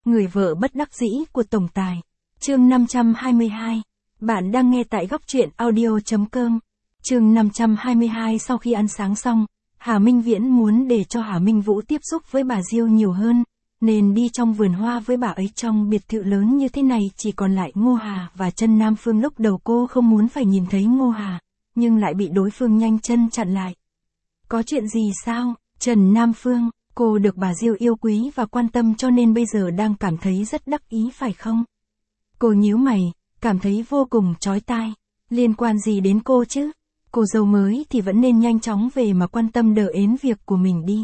Người vợ bất đắc dĩ của tổng tài. Chương 522. Bạn đang nghe tại góc truyện audio.com. Chương 522. Sau khi ăn sáng xong, Hà Minh Viễn muốn để cho Hà Minh Vũ tiếp xúc với bà Diêu nhiều hơn, nên đi trong vườn hoa với bà ấy. Trong biệt thự lớn như thế này chỉ còn lại Ngô Hà và Trần Nam Phương. Lúc đầu cô không muốn phải nhìn thấy Ngô Hà, nhưng lại bị đối phương nhanh chân chặn lại. Có chuyện gì sao, Trần Nam Phương? Cô được bà Diêu yêu quý và quan tâm cho nên bây giờ đang cảm thấy rất đắc ý phải không? Cô nhíu mày, cảm thấy vô cùng chói tai. Liên quan gì đến cô chứ? Cô dâu mới thì vẫn nên nhanh chóng về mà quan tâm đỡ ến việc của mình đi.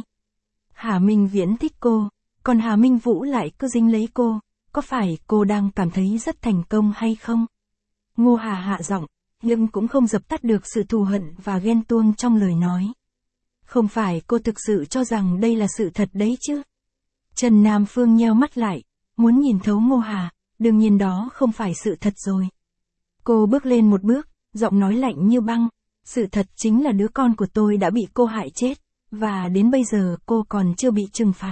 Hà Minh Viễn thích cô, còn Hà Minh Vũ lại cứ dính lấy cô. Có phải cô đang cảm thấy rất thành công hay không? Ngô Hà hạ giọng, nhưng cũng không dập tắt được sự thù hận và ghen tuông trong lời nói. Không phải cô thực sự cho rằng đây là sự thật đấy chứ? Trần Nam Phương nheo mắt lại, muốn nhìn thấu Ngô Hà, đương nhiên đó không phải sự thật rồi. Cô bước lên một bước, giọng nói lạnh như băng, sự thật chính là đứa con của tôi đã bị cô hại chết, và đến bây giờ cô còn chưa bị trừng phạt.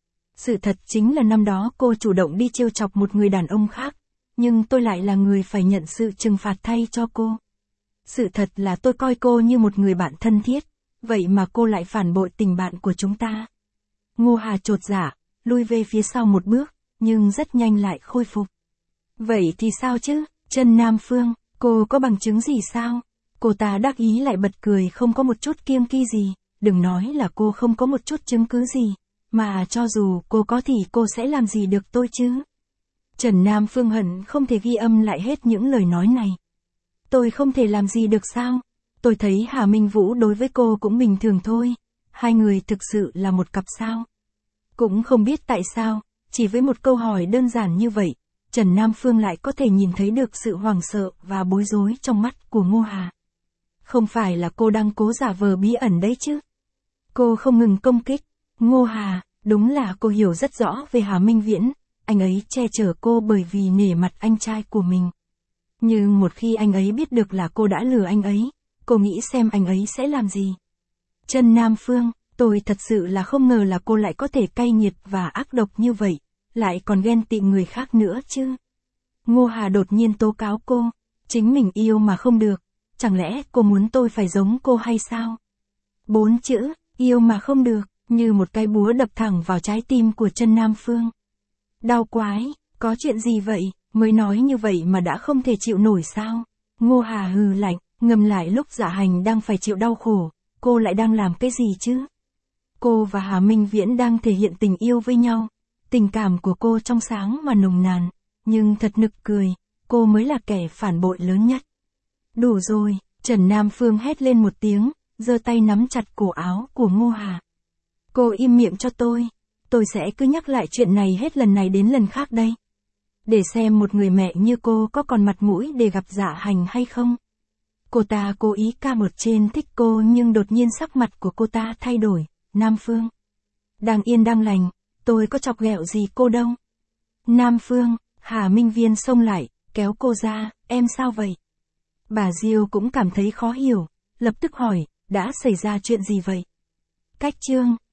Sự thật chính là năm đó cô chủ động đi trêu chọc một người đàn ông khác, nhưng tôi lại là người phải nhận sự trừng phạt thay cho cô. Sự thật là tôi coi cô như một người bạn thân thiết, vậy mà cô lại phản bội tình bạn của chúng ta. Ngô Hà chột dạ, lui về phía sau một bước, nhưng rất nhanh lại khôi phục. Vậy thì sao chứ, Trần Nam Phương, cô có bằng chứng gì sao? Cô ta đắc ý lại bật cười không có một chút kiêng kỵ gì, đừng nói là cô không có một chút chứng cứ gì, mà cho dù cô có thì cô sẽ làm gì được tôi chứ? Trần Nam Phương hận không thể ghi âm lại hết những lời nói này. Tôi không thể làm gì được sao? Tôi thấy Hà Minh Vũ đối với cô cũng bình thường thôi, hai người thực sự là một cặp sao? Cũng không biết tại sao, chỉ với một câu hỏi đơn giản như vậy, Trần Nam Phương lại có thể nhìn thấy được sự hoảng sợ và bối rối trong mắt của Ngô Hà. Không phải là cô đang cố giả vờ bí ẩn đấy chứ? Cô không ngừng công kích. Ngô Hà, đúng là cô hiểu rất rõ về Hà Minh Viễn, anh ấy che chở cô bởi vì nể mặt anh trai của mình. Nhưng một khi anh ấy biết được là cô đã lừa anh ấy, cô nghĩ xem anh ấy sẽ làm gì? Trần Nam Phương, tôi thật sự là không ngờ là cô lại có thể cay nghiệt và ác độc như vậy, lại còn ghen tị người khác nữa chứ. Ngô Hà đột nhiên tố cáo cô, chính mình yêu mà không được, chẳng lẽ cô muốn tôi phải giống cô hay sao? 4 chữ, yêu mà không được, như một cái búa đập thẳng vào trái tim của Trần Nam Phương. Đau quái, có chuyện gì vậy, mới nói như vậy mà đã không thể chịu nổi sao? Ngô Hà hừ lạnh, ngầm lại lúc Dạ Hành đang phải chịu đau khổ, cô lại đang làm cái gì chứ? Cô và Hà Minh Viễn đang thể hiện tình yêu với nhau, tình cảm của cô trong sáng mà nồng nàn, nhưng thật nực cười, cô mới là kẻ phản bội lớn nhất. Đủ rồi, Trần Nam Phương hét lên một tiếng, giơ tay nắm chặt cổ áo của Ngô Hà. Cô im miệng cho tôi sẽ cứ nhắc lại chuyện này hết lần này đến lần khác đây. Để xem một người mẹ như cô có còn mặt mũi để gặp Dạ Hành hay không. Cô ta cố ý ca một trên thích cô nhưng đột nhiên sắc mặt của cô ta thay đổi. Nam Phương, đang yên đang lành, tôi có chọc ghẹo gì cô đâu. Nam Phương, Hà Minh Viễn xông lại, kéo cô ra, em sao vậy? Bà Diêu cũng cảm thấy khó hiểu, lập tức hỏi, đã xảy ra chuyện gì vậy? Cách chương